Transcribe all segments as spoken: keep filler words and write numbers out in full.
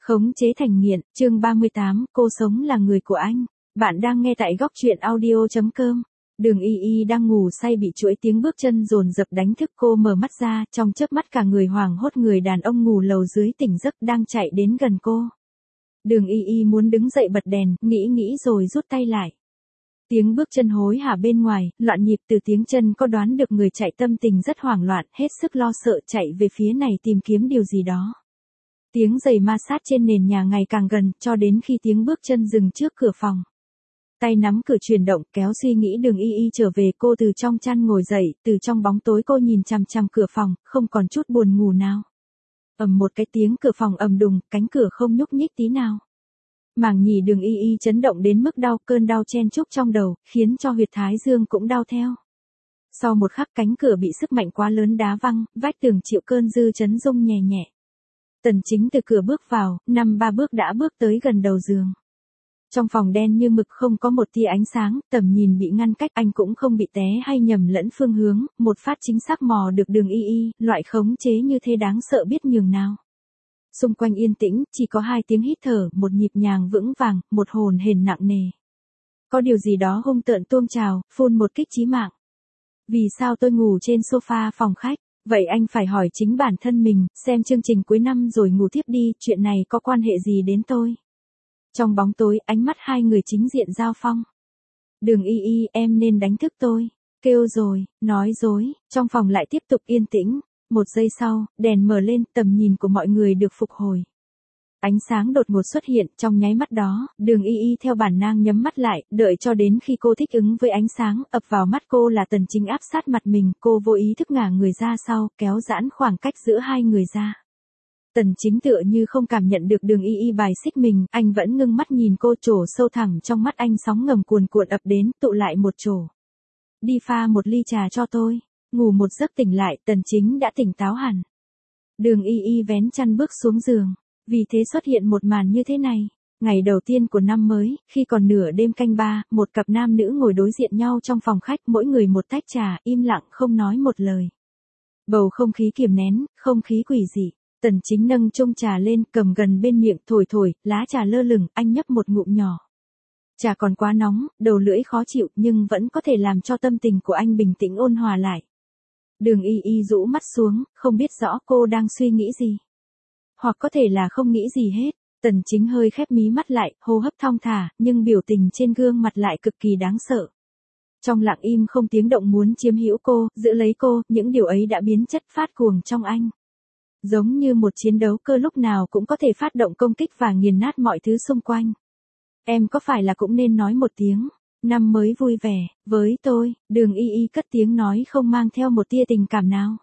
Khống chế thành nghiện, chương ba mươi tám, cô sống là người của anh. Bạn đang nghe tại góc truyện audio chấm com. Đường Y Y đang ngủ say bị chuỗi tiếng bước chân dồn dập đánh thức cô mở mắt ra, trong chớp mắt cả người hoảng hốt người đàn ông ngủ lầu dưới tỉnh giấc đang chạy đến gần cô. Đường Y Y muốn đứng dậy bật đèn, nghĩ nghĩ rồi rút tay lại. Tiếng bước chân hối hả bên ngoài, loạn nhịp từ tiếng chân có đoán được người chạy tâm tình rất hoảng loạn, hết sức lo sợ chạy về phía này tìm kiếm điều gì đó. Tiếng giày ma sát trên nền nhà ngày càng gần, cho đến khi tiếng bước chân dừng trước cửa phòng. Tay nắm cửa chuyển động, kéo suy nghĩ Đường Y Y trở về, cô từ trong chăn ngồi dậy, từ trong bóng tối cô nhìn chằm chằm cửa phòng, không còn chút buồn ngủ nào. Ầm một cái tiếng cửa phòng ầm đùng, cánh cửa không nhúc nhích tí nào. Màng nhĩ Đường Y Y chấn động đến mức đau, cơn đau chen chúc trong đầu, khiến cho huyệt thái dương cũng đau theo. Sau một khắc cánh cửa bị sức mạnh quá lớn đá văng, vách tường chịu cơn dư chấn rung nhẹ nhẹ. Tần Chính từ cửa bước vào, năm ba bước đã bước tới gần đầu giường. Trong phòng đen như mực không có một tia ánh sáng, tầm nhìn bị ngăn cách, anh cũng không bị té hay nhầm lẫn phương hướng, một phát chính xác mò được Đường Y Y, loại khống chế như thế đáng sợ biết nhường nào. Xung quanh yên tĩnh, chỉ có hai tiếng hít thở, một nhịp nhàng vững vàng, một hồn hển nặng nề. Có điều gì đó hung tợn tuôn trào, phun một kích chí mạng. Vì sao tôi ngủ trên sofa phòng khách? Vậy anh phải hỏi chính bản thân mình, xem chương trình cuối năm rồi ngủ tiếp đi, chuyện này có quan hệ gì đến tôi? Trong bóng tối, ánh mắt hai người chính diện giao phong. Đường Y Y, em nên đánh thức tôi. Kêu rồi, nói dối, trong phòng lại tiếp tục yên tĩnh. Một giây sau, đèn mở lên, tầm nhìn của mọi người được phục hồi. Ánh sáng đột ngột xuất hiện, trong nháy mắt đó, Đường Y Y theo bản năng nhắm mắt lại, đợi cho đến khi cô thích ứng với ánh sáng, ập vào mắt cô là Tần Chính áp sát mặt mình, cô vô ý thức ngả người ra sau, kéo giãn khoảng cách giữa hai người ra. Tần Chính tựa như không cảm nhận được Đường Y Y bài xích mình, anh vẫn ngưng mắt nhìn cô, trổ sâu thẳm trong mắt anh sóng ngầm cuồn cuộn ập đến, tụ lại một chỗ. Đi pha một ly trà cho tôi. Ngủ một giấc tỉnh lại, Tần Chính đã tỉnh táo hẳn. Đường Y Y vén chăn bước xuống giường. Vì thế xuất hiện một màn như thế này. Ngày đầu tiên của năm mới, khi còn nửa đêm canh ba, một cặp nam nữ ngồi đối diện nhau trong phòng khách, mỗi người một tách trà, im lặng không nói một lời. Bầu không khí kiềm nén, không khí quỷ dị. Tần Chính nâng chung trà lên, cầm gần bên miệng, thổi thổi, lá trà lơ lửng, anh nhấp một ngụm nhỏ. Trà còn quá nóng, đầu lưỡi khó chịu, nhưng vẫn có thể làm cho tâm tình của anh bình tĩnh ôn hòa lại. Đường Y Y rũ mắt xuống, không biết rõ cô đang suy nghĩ gì. Hoặc có thể là không nghĩ gì hết. Tần Chính hơi khép mí mắt lại, hô hấp thong thả, nhưng biểu tình trên gương mặt lại cực kỳ đáng sợ. Trong lặng im không tiếng động muốn chiếm hữu cô, giữ lấy cô, những điều ấy đã biến chất phát cuồng trong anh. Giống như một chiến đấu cơ lúc nào cũng có thể phát động công kích và nghiền nát mọi thứ xung quanh. Em có phải là cũng nên nói một tiếng, năm mới vui vẻ, với tôi? Đường Y Y cất tiếng nói không mang theo một tia tình cảm nào.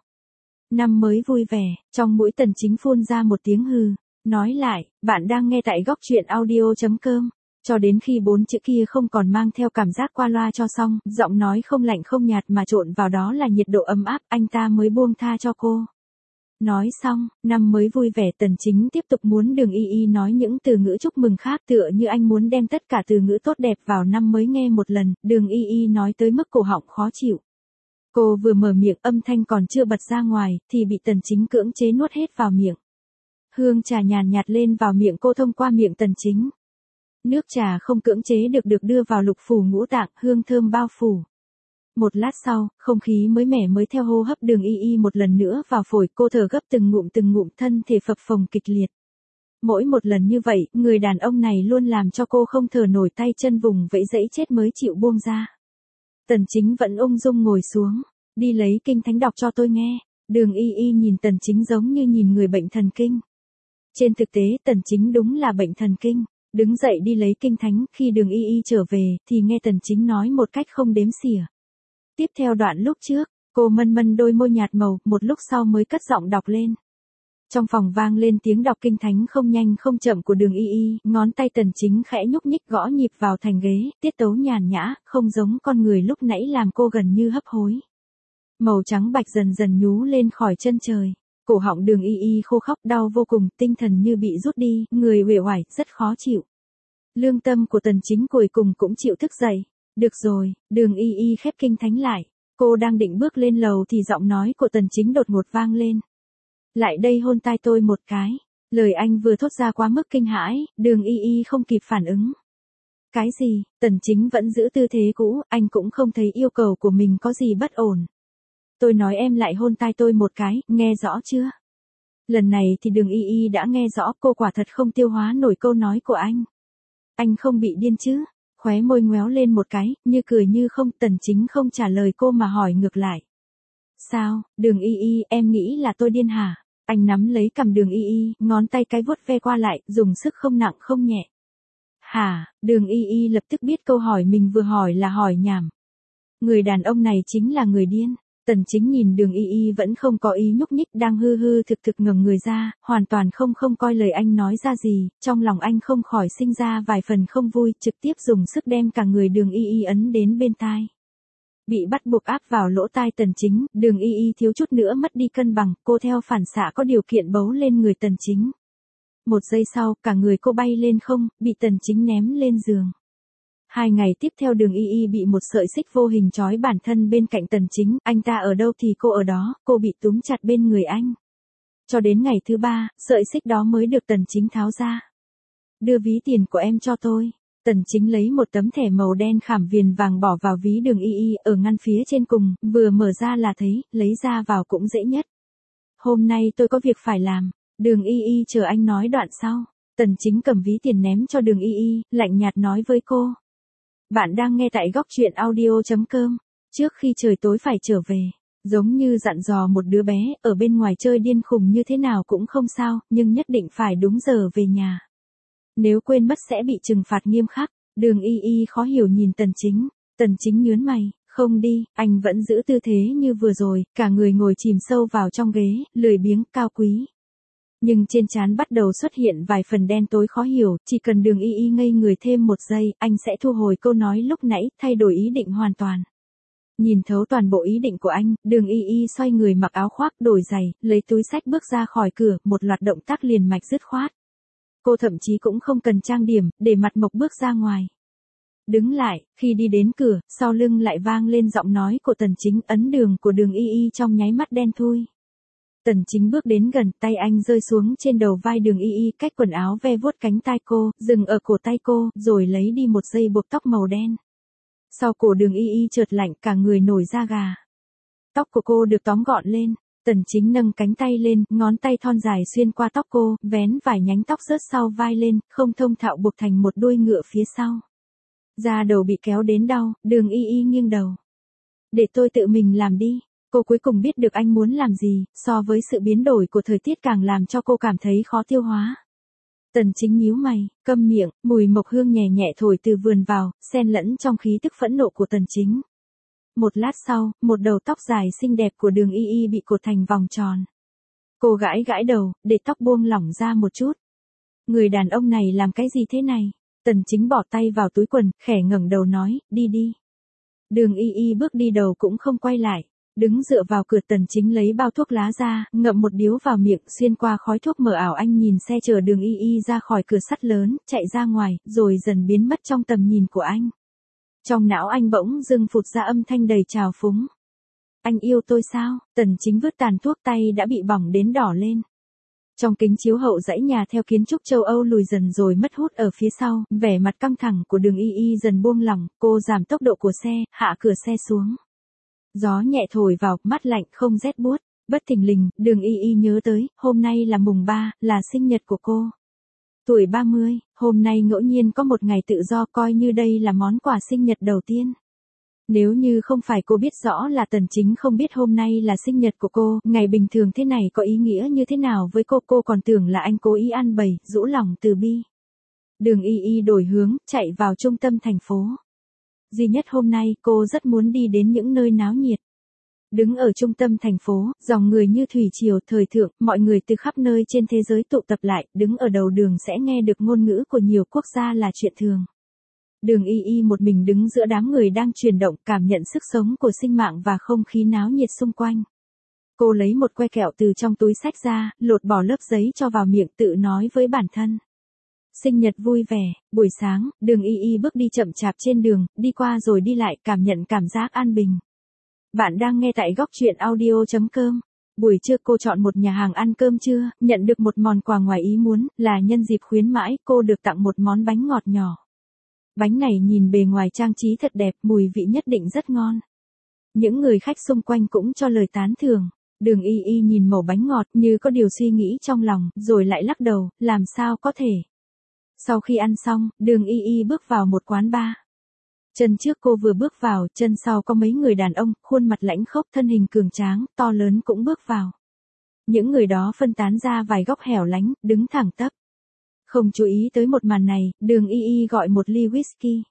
Năm mới vui vẻ, trong mũi Tần Chính phun ra một tiếng hừ, nói lại, bạn đang nghe tại góc truyện audio chấm com. Cho đến khi bốn chữ kia không còn mang theo cảm giác qua loa cho xong, giọng nói không lạnh không nhạt mà trộn vào đó là nhiệt độ ấm áp, anh ta mới buông tha cho cô. Nói xong, năm mới vui vẻ, Tần Chính tiếp tục muốn Đường Y Y nói những từ ngữ chúc mừng khác, tựa như anh muốn đem tất cả từ ngữ tốt đẹp vào năm mới nghe một lần. Đường Y Y nói tới mức cổ họng khó chịu. Cô vừa mở miệng, âm thanh còn chưa bật ra ngoài, thì bị Tần Chính cưỡng chế nuốt hết vào miệng. Hương trà nhàn nhạt lên vào miệng cô thông qua miệng Tần Chính. Nước trà không cưỡng chế được được đưa vào lục phủ ngũ tạng, hương thơm bao phủ. Một lát sau, không khí mới mẻ mới theo hô hấp Đường Y Y một lần nữa vào phổi, cô thở gấp từng ngụm từng ngụm, thân thể phập phồng kịch liệt. Mỗi một lần như vậy, người đàn ông này luôn làm cho cô không thở nổi, tay chân vùng vẫy dãy chết mới chịu buông ra. Tần Chính vẫn ung dung ngồi xuống, đi lấy kinh thánh đọc cho tôi nghe. Đường Y Y nhìn Tần Chính giống như nhìn người bệnh thần kinh. Trên thực tế, Tần Chính đúng là bệnh thần kinh. Đứng dậy đi lấy kinh thánh, khi Đường Y Y trở về, thì nghe Tần Chính nói một cách không đếm xỉa. Tiếp theo đoạn lúc trước, cô mân mân đôi môi nhạt màu, một lúc sau mới cất giọng đọc lên. Trong phòng vang lên tiếng đọc kinh thánh không nhanh không chậm của Đường Y Y, ngón tay Tần Chính khẽ nhúc nhích gõ nhịp vào thành ghế, tiết tấu nhàn nhã, không giống con người lúc nãy làm cô gần như hấp hối. Màu trắng bạch dần dần nhú lên khỏi chân trời, cổ họng Đường Y Y khô khóc đau vô cùng, tinh thần như bị rút đi, người uể oải, rất khó chịu. Lương tâm của Tần Chính cuối cùng cũng chịu thức dậy. Được rồi, Đường Y Y khép kinh thánh lại. Cô đang định bước lên lầu thì giọng nói của Tần Chính đột ngột vang lên. Lại đây hôn tai tôi một cái. Lời anh vừa thốt ra quá mức kinh hãi, Đường Y Y không kịp phản ứng. Cái gì? Tần Chính vẫn giữ tư thế cũ, anh cũng không thấy yêu cầu của mình có gì bất ổn. Tôi nói em lại hôn tai tôi một cái, nghe rõ chưa? Lần này thì Đường Y Y đã nghe rõ, cô quả thật không tiêu hóa nổi câu nói của anh. Anh không bị điên chứ? Khóe môi ngoéo lên một cái, như cười như không. Tần Chính không trả lời cô mà hỏi ngược lại. Sao, Đường Y Y, em nghĩ là tôi điên hả? Anh nắm lấy cằm Đường Y Y, ngón tay cái vuốt ve qua lại, dùng sức không nặng không nhẹ. Hả? Đường Y Y lập tức biết câu hỏi mình vừa hỏi là hỏi nhảm. Người đàn ông này chính là người điên. Tần Chính nhìn Đường Y Y vẫn không có ý nhúc nhích, đang hư hư thực thực ngẩng người ra, hoàn toàn không không coi lời anh nói ra gì, trong lòng anh không khỏi sinh ra vài phần không vui, trực tiếp dùng sức đem cả người Đường Y Y ấn đến bên tai. Bị bắt buộc áp vào lỗ tai Tần Chính, Đường Y Y thiếu chút nữa mất đi cân bằng, cô theo phản xạ có điều kiện bấu lên người Tần Chính. Một giây sau, cả người cô bay lên không, bị Tần Chính ném lên giường. Hai ngày tiếp theo Đường Y Y bị một sợi xích vô hình trói bản thân bên cạnh Tần Chính, anh ta ở đâu thì cô ở đó, cô bị túm chặt bên người anh. Cho đến ngày thứ ba, sợi xích đó mới được Tần Chính tháo ra. Đưa ví tiền của em cho tôi. Tần Chính lấy một tấm thẻ màu đen khảm viền vàng bỏ vào ví Đường Y Y ở ngăn phía trên cùng, vừa mở ra là thấy, lấy ra vào cũng dễ nhất. Hôm nay tôi có việc phải làm. Đường Y Y chờ anh nói đoạn sau. Tần Chính cầm ví tiền ném cho Đường Y Y, lạnh nhạt nói với cô. Bạn đang nghe tại góc truyện audio.com. Trước khi trời tối phải trở về. Giống như dặn dò một đứa bé, ở bên ngoài chơi điên khùng như thế nào cũng không sao, nhưng nhất định phải đúng giờ về nhà. Nếu quên mất sẽ bị trừng phạt nghiêm khắc. Đường Y Y khó hiểu nhìn Tần Chính. Tần Chính nhướng mày, không đi, anh vẫn giữ tư thế như vừa rồi, cả người ngồi chìm sâu vào trong ghế, lười biếng, cao quý. Nhưng trên trán bắt đầu xuất hiện vài phần đen tối khó hiểu, chỉ cần Đường Y Y ngây người thêm một giây, anh sẽ thu hồi câu nói lúc nãy, thay đổi ý định hoàn toàn. Nhìn thấu toàn bộ ý định của anh, Đường Y Y xoay người mặc áo khoác, đổi giày, lấy túi xách bước ra khỏi cửa, một loạt động tác liền mạch dứt khoát. Cô thậm chí cũng không cần trang điểm, để mặt mộc bước ra ngoài. Đứng lại, khi đi đến cửa, sau lưng lại vang lên giọng nói của Tần Chính, ấn đường của Đường Y Y trong nháy mắt đen thui. Tần Chính bước đến gần, tay anh rơi xuống trên đầu vai Đường Y Y, cách quần áo ve vuốt cánh tai cô, dừng ở cổ tay cô, rồi lấy đi một dây buộc tóc màu đen. Sau cổ Đường Y Y chợt lạnh, cả người nổi da gà. Tóc của cô được tóm gọn lên. Tần Chính nâng cánh tay lên, ngón tay thon dài xuyên qua tóc cô, vén vài nhánh tóc rớt sau vai lên, không thông thạo buộc thành một đuôi ngựa phía sau. Da đầu bị kéo đến đau, Đường Y Y nghiêng đầu. Để tôi tự mình làm đi. Cô cuối cùng biết được anh muốn làm gì, so với sự biến đổi của thời tiết càng làm cho cô cảm thấy khó tiêu hóa. Tần Chính nhíu mày, câm miệng, mùi mộc hương nhẹ nhẹ thổi từ vườn vào, xen lẫn trong khí tức phẫn nộ của Tần Chính. Một lát sau, một đầu tóc dài xinh đẹp của Đường Y Y bị cột thành vòng tròn. Cô gãi gãi đầu, để tóc buông lỏng ra một chút. Người đàn ông này làm cái gì thế này? Tần Chính bỏ tay vào túi quần, khẽ ngẩng đầu nói, đi đi. Đường Y Y bước đi đầu cũng không quay lại. Đứng dựa vào cửa, Tần Chính lấy bao thuốc lá ra, ngậm một điếu vào miệng, xuyên qua khói thuốc mờ ảo anh nhìn xe chở Đường Y Y ra khỏi cửa sắt lớn, chạy ra ngoài, rồi dần biến mất trong tầm nhìn của anh. Trong não anh bỗng dưng phụt ra âm thanh đầy trào phúng. Anh yêu tôi sao? Tần Chính vứt tàn thuốc, tay đã bị bỏng đến đỏ lên. Trong kính chiếu hậu dãy nhà theo kiến trúc châu Âu lùi dần rồi mất hút ở phía sau, vẻ mặt căng thẳng của Đường Y Y dần buông lỏng, cô giảm tốc độ của xe, hạ cửa xe xuống. Gió nhẹ thổi vào, mát lạnh không rét buốt. Bất thình lình, Đường Y Y nhớ tới, hôm nay là mùng ba, là sinh nhật của cô. Tuổi ba mươi, hôm nay ngẫu nhiên có một ngày tự do, coi như đây là món quà sinh nhật đầu tiên. Nếu như không phải cô biết rõ là Tần Chính không biết hôm nay là sinh nhật của cô, ngày bình thường thế này có ý nghĩa như thế nào với cô, cô còn tưởng là anh cố ý ăn bày, rũ lòng từ bi. Đường Y Y đổi hướng, chạy vào trung tâm thành phố. Duy nhất hôm nay, cô rất muốn đi đến những nơi náo nhiệt. Đứng ở trung tâm thành phố, dòng người như thủy triều thời thượng, mọi người từ khắp nơi trên thế giới tụ tập lại, đứng ở đầu đường sẽ nghe được ngôn ngữ của nhiều quốc gia là chuyện thường. Đường Y Y một mình đứng giữa đám người đang chuyển động, cảm nhận sức sống của sinh mạng và không khí náo nhiệt xung quanh. Cô lấy một que kẹo từ trong túi xách ra, lột bỏ lớp giấy cho vào miệng, tự nói với bản thân. Sinh nhật vui vẻ. Buổi sáng, Đường Y Y bước đi chậm chạp trên đường, đi qua rồi đi lại, cảm nhận cảm giác an bình. Bạn đang nghe tại góc truyện audio chấm com. Buổi trưa cô chọn một nhà hàng ăn cơm trưa, nhận được một món quà ngoài ý muốn, là nhân dịp khuyến mãi, cô được tặng một món bánh ngọt nhỏ. Bánh này nhìn bề ngoài trang trí thật đẹp, mùi vị nhất định rất ngon. Những người khách xung quanh cũng cho lời tán thưởng. Đường Y Y nhìn mẩu bánh ngọt như có điều suy nghĩ trong lòng, rồi lại lắc đầu, làm sao có thể. Sau khi ăn xong, Đường Y Y bước vào một quán bar. Chân trước cô vừa bước vào, chân sau có mấy người đàn ông, khuôn mặt lãnh khốc, thân hình cường tráng, to lớn cũng bước vào. Những người đó phân tán ra vài góc hẻo lánh, đứng thẳng tắp. Không chú ý tới một màn này, Đường Y Y gọi một ly whisky.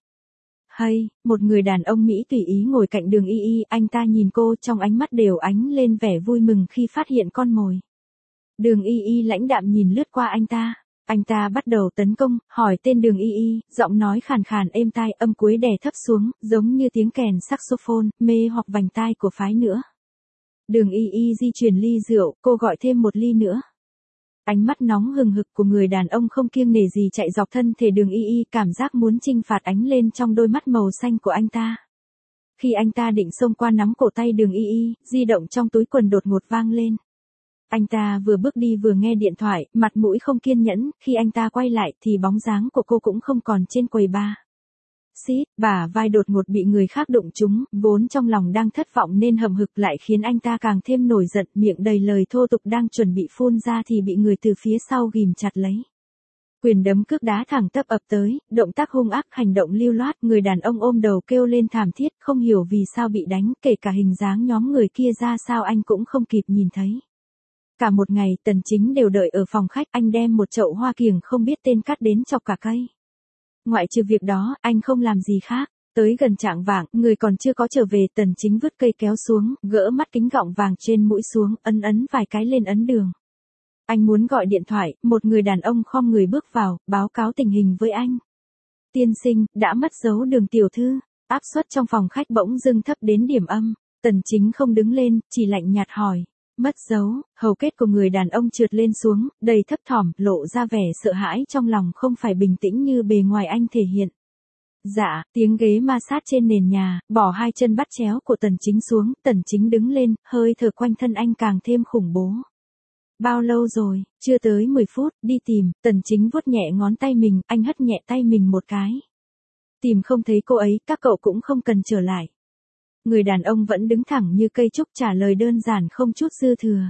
Hay, một người đàn ông Mỹ tùy ý ngồi cạnh Đường Y Y, anh ta nhìn cô, trong ánh mắt đều ánh lên vẻ vui mừng khi phát hiện con mồi. Đường Y Y lãnh đạm nhìn lướt qua anh ta. Anh ta bắt đầu tấn công, hỏi tên Đường Y Y, giọng nói khàn khàn êm tai, âm cuối đè thấp xuống, giống như tiếng kèn saxophone, mê hoặc vành tai của phái nữa. Đường Y Y di chuyển ly rượu, cô gọi thêm một ly nữa. Ánh mắt nóng hừng hực của người đàn ông không kiêng nể gì chạy dọc thân thể Đường Y Y, cảm giác muốn chinh phạt ánh lên trong đôi mắt màu xanh của anh ta. Khi anh ta định xông qua nắm cổ tay Đường Y Y, di động trong túi quần đột ngột vang lên. Anh ta vừa bước đi vừa nghe điện thoại, mặt mũi không kiên nhẫn, khi anh ta quay lại thì bóng dáng của cô cũng không còn trên quầy bar. Xít, bả vai đột ngột bị người khác đụng trúng, vốn trong lòng đang thất vọng nên hậm hực lại khiến anh ta càng thêm nổi giận, miệng đầy lời thô tục đang chuẩn bị phun ra thì bị người từ phía sau ghìm chặt lấy. Quyền đấm cước đá thẳng tắp ập tới, động tác hung ác, hành động lưu loát, người đàn ông ôm đầu kêu lên thảm thiết, không hiểu vì sao bị đánh, kể cả hình dáng nhóm người kia ra sao anh cũng không kịp nhìn thấy. Cả một ngày, Tần Chính đều đợi ở phòng khách, anh đem một chậu hoa kiểng không biết tên cắt đến chọc cả cây. Ngoại trừ việc đó, anh không làm gì khác. Tới gần chạng vạng, người còn chưa có trở về, Tần Chính vứt cây kéo xuống, gỡ mắt kính gọng vàng trên mũi xuống, ấn ấn vài cái lên ấn đường. Anh muốn gọi điện thoại, một người đàn ông khom người bước vào, báo cáo tình hình với anh. Tiên sinh, đã mất dấu Đường tiểu thư. Áp suất trong phòng khách bỗng dưng thấp đến điểm âm. Tần Chính không đứng lên, chỉ lạnh nhạt hỏi. Mất dấu, hầu kết của người đàn ông trượt lên xuống, đầy thấp thỏm, lộ ra vẻ sợ hãi trong lòng, không phải bình tĩnh như bề ngoài anh thể hiện. Dạ, tiếng ghế ma sát trên nền nhà, bỏ hai chân bắt chéo của Tần Chính xuống, Tần Chính đứng lên, hơi thở quanh thân anh càng thêm khủng bố. Bao lâu rồi, chưa tới mười phút, đi tìm, Tần Chính vuốt nhẹ ngón tay mình, anh hất nhẹ tay mình một cái. Tìm không thấy cô ấy, các cậu cũng không cần trở lại. Người đàn ông vẫn đứng thẳng như cây trúc trả lời đơn giản không chút dư thừa.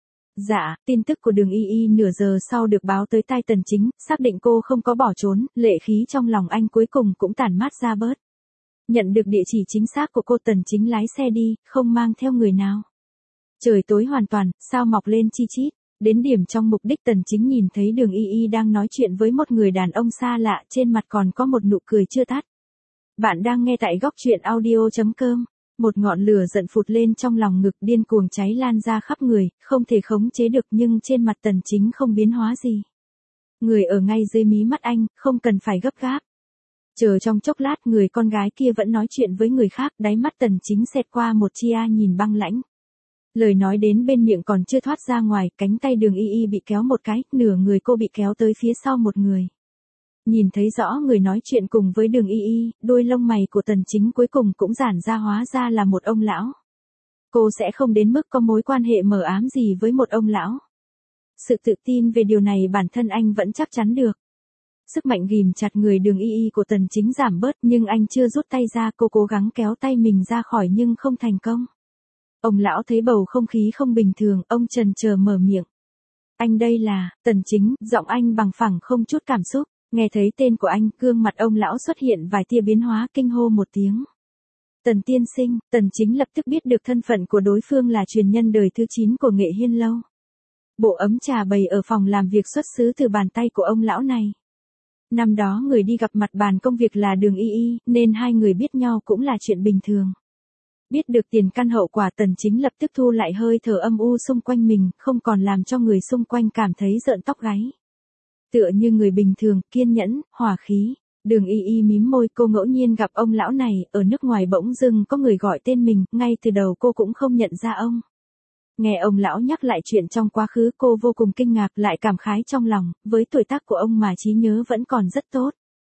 Dạ, tin tức của Đường Y Y nửa giờ sau được báo tới tai Tần Chính, xác định cô không có bỏ trốn, lệ khí trong lòng anh cuối cùng cũng tản mát ra bớt. Nhận được địa chỉ chính xác của cô, Tần Chính lái xe đi, không mang theo người nào. Trời tối hoàn toàn, sao mọc lên chi chít. Đến điểm trong mục đích, Tần Chính nhìn thấy Đường Y Y đang nói chuyện với một người đàn ông xa lạ, trên mặt còn có một nụ cười chưa tắt. Bạn đang nghe tại góc truyện audio chấm com. Một ngọn lửa giận phụt lên trong lòng ngực, điên cuồng cháy lan ra khắp người, không thể khống chế được, nhưng trên mặt Tần Chính không biến hóa gì. Người ở ngay dưới mí mắt anh, không cần phải gấp gáp. Chờ trong chốc lát, người con gái kia vẫn nói chuyện với người khác, đáy mắt Tần Chính xẹt qua một chia nhìn băng lãnh. Lời nói đến bên miệng còn chưa thoát ra ngoài, cánh tay Đường Y Y bị kéo một cái, nửa người cô bị kéo tới phía sau một người. Nhìn thấy rõ người nói chuyện cùng với Đường Y Y, đôi lông mày của Tần Chính cuối cùng cũng giãn ra, hóa ra là một ông lão. Cô sẽ không đến mức có mối quan hệ mờ ám gì với một ông lão. Sự tự tin về điều này bản thân anh vẫn chắc chắn được. Sức mạnh ghìm chặt người Đường Y Y của Tần Chính giảm bớt, nhưng anh chưa rút tay ra, cô cố gắng kéo tay mình ra khỏi nhưng không thành công. Ông lão thấy bầu không khí không bình thường, ông chần chờ mở miệng. Anh đây là, Tần Chính, giọng anh bằng phẳng không chút cảm xúc. Nghe thấy tên của anh, gương mặt ông lão xuất hiện vài tia biến hóa, kinh hô một tiếng. Tần tiên sinh, Tần Chính lập tức biết được thân phận của đối phương là truyền nhân đời thứ chín của Nghệ Hiên Lâu. Bộ ấm trà bày ở phòng làm việc xuất xứ từ bàn tay của ông lão này. Năm đó người đi gặp mặt bàn công việc là Đường Y Y, nên hai người biết nhau cũng là chuyện bình thường. Biết được tiền căn hậu quả, Tần Chính lập tức thu lại hơi thở âm u xung quanh mình, không còn làm cho người xung quanh cảm thấy rợn tóc gáy. Tựa như người bình thường, kiên nhẫn, hòa khí. Đường Y Y mím môi, cô ngẫu nhiên gặp ông lão này, ở nước ngoài bỗng dưng có người gọi tên mình, ngay từ đầu cô cũng không nhận ra ông. Nghe ông lão nhắc lại chuyện trong quá khứ, cô vô cùng kinh ngạc, lại cảm khái trong lòng, với tuổi tác của ông mà trí nhớ vẫn còn rất tốt.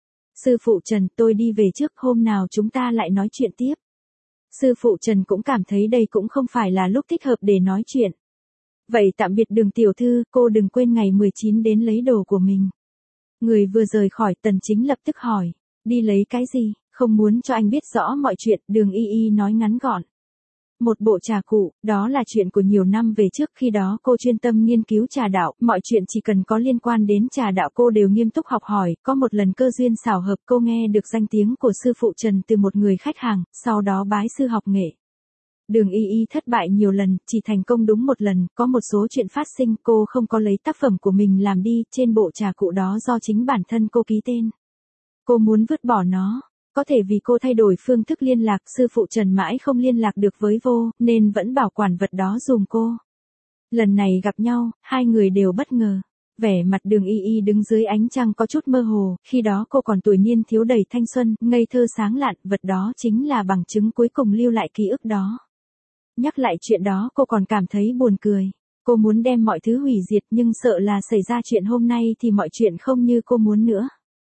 Sư phụ Trần, tôi đi về trước, hôm nào chúng ta lại nói chuyện tiếp. Sư phụ Trần cũng cảm thấy đây cũng không phải là lúc thích hợp để nói chuyện. Vậy tạm biệt Đường tiểu thư, cô đừng quên ngày mười chín đến lấy đồ của mình. Người vừa rời khỏi, Tần Chính lập tức hỏi, đi lấy cái gì, không muốn cho anh biết rõ mọi chuyện, Đường Y Y nói ngắn gọn. Một bộ trà cụ, đó là chuyện của nhiều năm về trước, khi đó cô chuyên tâm nghiên cứu trà đạo, mọi chuyện chỉ cần có liên quan đến trà đạo cô đều nghiêm túc học hỏi, có một lần cơ duyên xảo hợp cô nghe được danh tiếng của sư phụ Trần từ một người khách hàng, sau đó bái sư học nghệ. Đường Y Y thất bại nhiều lần, chỉ thành công đúng một lần, có một số chuyện phát sinh cô không có lấy tác phẩm của mình làm đi, trên bộ trà cụ đó do chính bản thân cô ký tên. Cô muốn vứt bỏ nó. Có thể vì cô thay đổi phương thức liên lạc, sư phụ Trần mãi không liên lạc được với vô, nên vẫn bảo quản vật đó dùm cô. Lần này gặp nhau, hai người đều bất ngờ. Vẻ mặt Đường Y Y đứng dưới ánh trăng có chút mơ hồ, khi đó cô còn tuổi niên thiếu đầy thanh xuân, ngây thơ sáng lạn, vật đó chính là bằng chứng cuối cùng lưu lại ký ức đó. Nhắc lại chuyện đó cô còn cảm thấy buồn cười. Cô muốn đem mọi thứ hủy diệt nhưng sợ là xảy ra chuyện hôm nay thì mọi chuyện không như cô muốn nữa.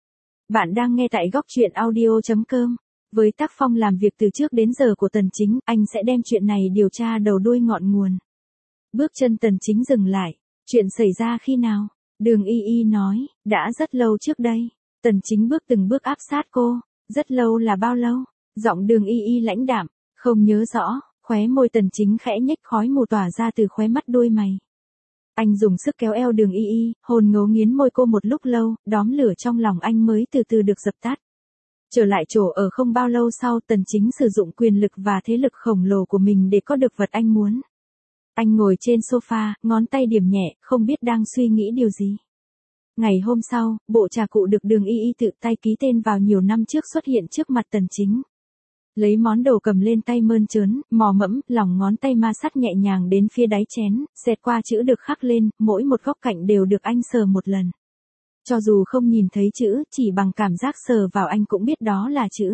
Bạn đang nghe tại góc truyện audio chấm com. Với tác phong làm việc từ trước đến giờ của Tần Chính, anh sẽ đem chuyện này điều tra đầu đuôi ngọn nguồn. Bước chân Tần Chính dừng lại. Chuyện xảy ra khi nào? Đường Y Y nói, đã rất lâu trước đây. Tần Chính bước từng bước áp sát cô. Rất lâu là bao lâu? Giọng Đường Y Y lãnh đạm, không nhớ rõ. Khóe môi Tần Chính khẽ nhếch, khói mù tỏa ra từ khóe mắt đuôi mày. Anh dùng sức kéo eo Đường Y Y, hồn ngấu nghiến môi cô một lúc lâu, đóm lửa trong lòng anh mới từ từ được dập tắt. Trở lại chỗ ở không bao lâu sau, Tần Chính sử dụng quyền lực và thế lực khổng lồ của mình để có được vật anh muốn. Anh ngồi trên sofa, ngón tay điểm nhẹ, không biết đang suy nghĩ điều gì. Ngày hôm sau, bộ trà cụ được Đường Y Y tự tay ký tên vào nhiều năm trước xuất hiện trước mặt Tần Chính. Lấy món đồ cầm lên tay mơn trớn, mò mẫm, lòng ngón tay ma sát nhẹ nhàng đến phía đáy chén, xẹt qua chữ được khắc lên, mỗi một góc cạnh đều được anh sờ một lần. Cho dù không nhìn thấy chữ, chỉ bằng cảm giác sờ vào anh cũng biết đó là chữ.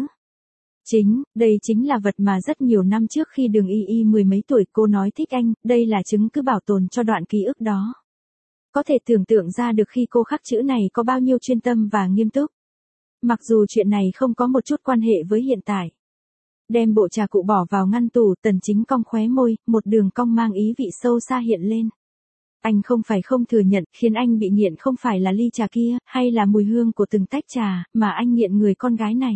Chính, đây chính là vật mà rất nhiều năm trước khi Đường Y Y mười mấy tuổi cô nói thích anh, đây là chứng cứ bảo tồn cho đoạn ký ức đó. Có thể tưởng tượng ra được khi cô khắc chữ này có bao nhiêu chuyên tâm và nghiêm túc. Mặc dù chuyện này không có một chút quan hệ với hiện tại. Đem bộ trà cụ bỏ vào ngăn tủ, Tần Chính cong khóe môi, một đường cong mang ý vị sâu xa hiện lên. Anh không phải không thừa nhận, khiến anh bị nghiện không phải là ly trà kia, hay là mùi hương của từng tách trà, mà anh nghiện người con gái này.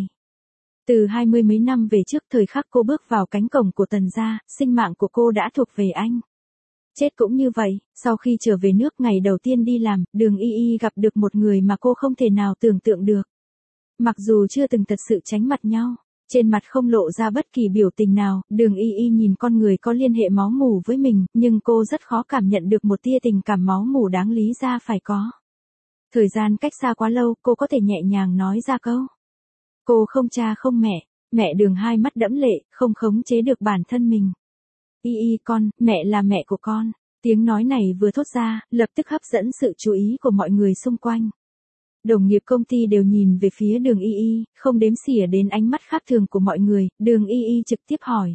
Từ hai mươi mấy năm về trước, thời khắc cô bước vào cánh cổng của Tần gia, sinh mạng của cô đã thuộc về anh. Chết cũng như vậy, sau khi trở về nước ngày đầu tiên đi làm, Đường Y Y gặp được một người mà cô không thể nào tưởng tượng được. Mặc dù chưa từng thật sự tránh mặt nhau. Trên mặt không lộ ra bất kỳ biểu tình nào, Đường Y Y nhìn con người có liên hệ máu mủ với mình, nhưng cô rất khó cảm nhận được một tia tình cảm máu mủ đáng lý ra phải có. Thời gian cách xa quá lâu, cô có thể nhẹ nhàng nói ra câu. Cô không cha không mẹ, mẹ Đường hai mắt đẫm lệ, không khống chế được bản thân mình. Y Y con, mẹ là mẹ của con. Tiếng nói này vừa thốt ra, lập tức hấp dẫn sự chú ý của mọi người xung quanh. Đồng nghiệp công ty đều nhìn về phía Đường Y Y, không đếm xỉa đến ánh mắt khác thường của mọi người, Đường Y Y trực tiếp hỏi.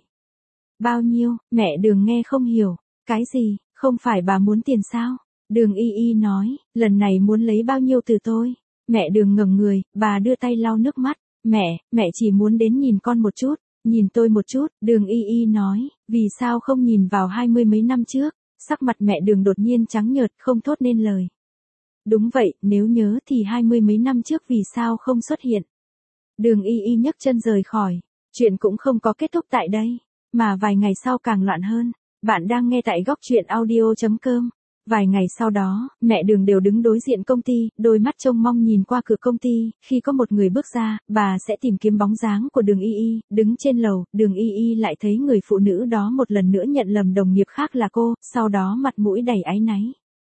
Bao nhiêu, mẹ Đường nghe không hiểu, cái gì, không phải bà muốn tiền sao? Đường Y Y nói, lần này muốn lấy bao nhiêu từ tôi? Mẹ Đường ngẩng người, bà đưa tay lau nước mắt, mẹ, mẹ chỉ muốn đến nhìn con một chút, nhìn tôi một chút, Đường Y Y nói, vì sao không nhìn vào hai mươi mấy năm trước, sắc mặt mẹ Đường đột nhiên trắng nhợt không thốt nên lời. Đúng vậy, nếu nhớ thì hai mươi mấy năm trước vì sao không xuất hiện. Đường Y Y nhấc chân rời khỏi. Chuyện cũng không có kết thúc tại đây, mà vài ngày sau càng loạn hơn. Bạn đang nghe tại góc truyện audio chấm com. Vài ngày sau đó, mẹ Đường đều đứng đối diện công ty, đôi mắt trông mong nhìn qua cửa công ty, khi có một người bước ra, bà sẽ tìm kiếm bóng dáng của Đường Y Y, đứng trên lầu, Đường Y Y lại thấy người phụ nữ đó một lần nữa nhận lầm đồng nghiệp khác là cô, sau đó mặt mũi đầy áy náy.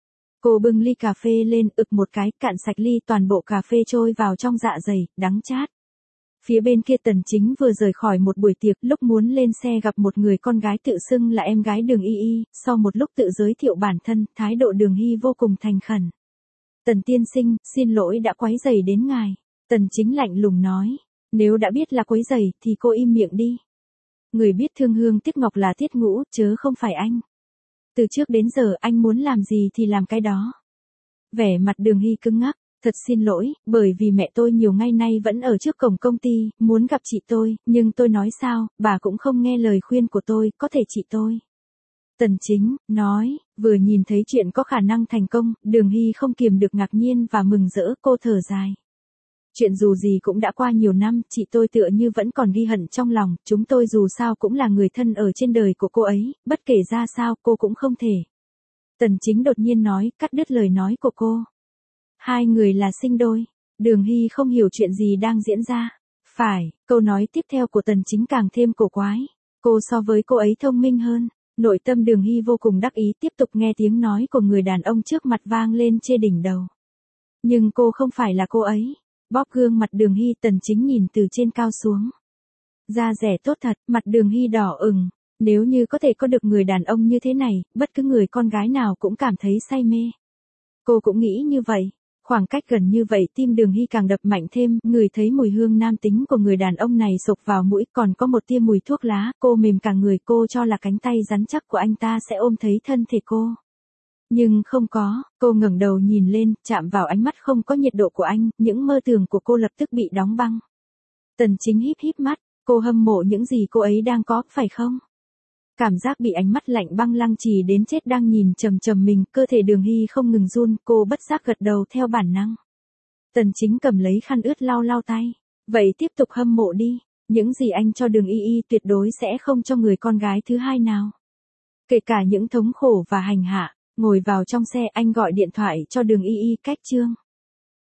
Cô bưng ly cà phê lên, ực một cái, cạn sạch ly, toàn bộ cà phê trôi vào trong dạ dày, đắng chát. Phía bên kia Tần Chính vừa rời khỏi một buổi tiệc, lúc muốn lên xe gặp một người con gái tự xưng là em gái Đường Y Y, sau một lúc tự giới thiệu bản thân, thái độ Đường Hy vô cùng thành khẩn. Tần tiên sinh, xin lỗi đã quấy rầy đến ngài. Tần Chính lạnh lùng nói, nếu đã biết là quấy rầy, thì cô im miệng đi. Người biết thương hương tiếc ngọc là Tiết Ngũ, chớ không phải anh. Từ trước đến giờ anh muốn làm gì thì làm cái đó. Vẻ mặt Đường Hy cứng ngắc, thật xin lỗi, bởi vì mẹ tôi nhiều ngày nay vẫn ở trước cổng công ty, muốn gặp chị tôi, nhưng tôi nói sao, bà cũng không nghe lời khuyên của tôi, có thể chị tôi. Tần Chính, nói, vừa nhìn thấy chuyện có khả năng thành công, Đường Hy không kiềm được ngạc nhiên và mừng rỡ, cô thở dài. Chuyện dù gì cũng đã qua nhiều năm, chị tôi tựa như vẫn còn ghi hận trong lòng, chúng tôi dù sao cũng là người thân ở trên đời của cô ấy, bất kể ra sao cô cũng không thể. Tần Chính đột nhiên nói, cắt đứt lời nói của cô. Hai người là sinh đôi. Đường Hy không hiểu chuyện gì đang diễn ra. Phải, câu nói tiếp theo của Tần Chính càng thêm cổ quái. Cô so với cô ấy thông minh hơn. Nội tâm Đường Hy vô cùng đắc ý, tiếp tục nghe tiếng nói của người đàn ông trước mặt vang lên trên đỉnh đầu. Nhưng cô không phải là cô ấy. Bóp gương mặt Đường Hy, Tần Chính nhìn từ trên cao xuống. Da rẻ tốt thật, mặt Đường Hy đỏ ửng. Nếu như có thể có được người đàn ông như thế này, bất cứ người con gái nào cũng cảm thấy say mê. Cô cũng nghĩ như vậy. Khoảng cách gần như vậy tim Đường Hy càng đập mạnh thêm, ngửi thấy mùi hương nam tính của người đàn ông này sộc vào mũi, còn có một tia mùi thuốc lá, cô mềm cả người, cô cho là cánh tay rắn chắc của anh ta sẽ ôm thấy thân thể cô. Nhưng không có, cô ngẩng đầu nhìn lên, chạm vào ánh mắt không có nhiệt độ của anh, những mơ tưởng của cô lập tức bị đóng băng. Tần Chính híp híp mắt, cô hâm mộ những gì cô ấy đang có, phải không? Cảm giác bị ánh mắt lạnh băng lăng trì đến chết đang nhìn chầm chầm mình, cơ thể Đường Hy không ngừng run, cô bất giác gật đầu theo bản năng. Tần Chính cầm lấy khăn ướt lau lau tay. Vậy tiếp tục hâm mộ đi, những gì anh cho Đường Y Y tuyệt đối sẽ không cho người con gái thứ hai nào. Kể cả những thống khổ và hành hạ, ngồi vào trong xe anh gọi điện thoại cho Đường Y Y cách chương.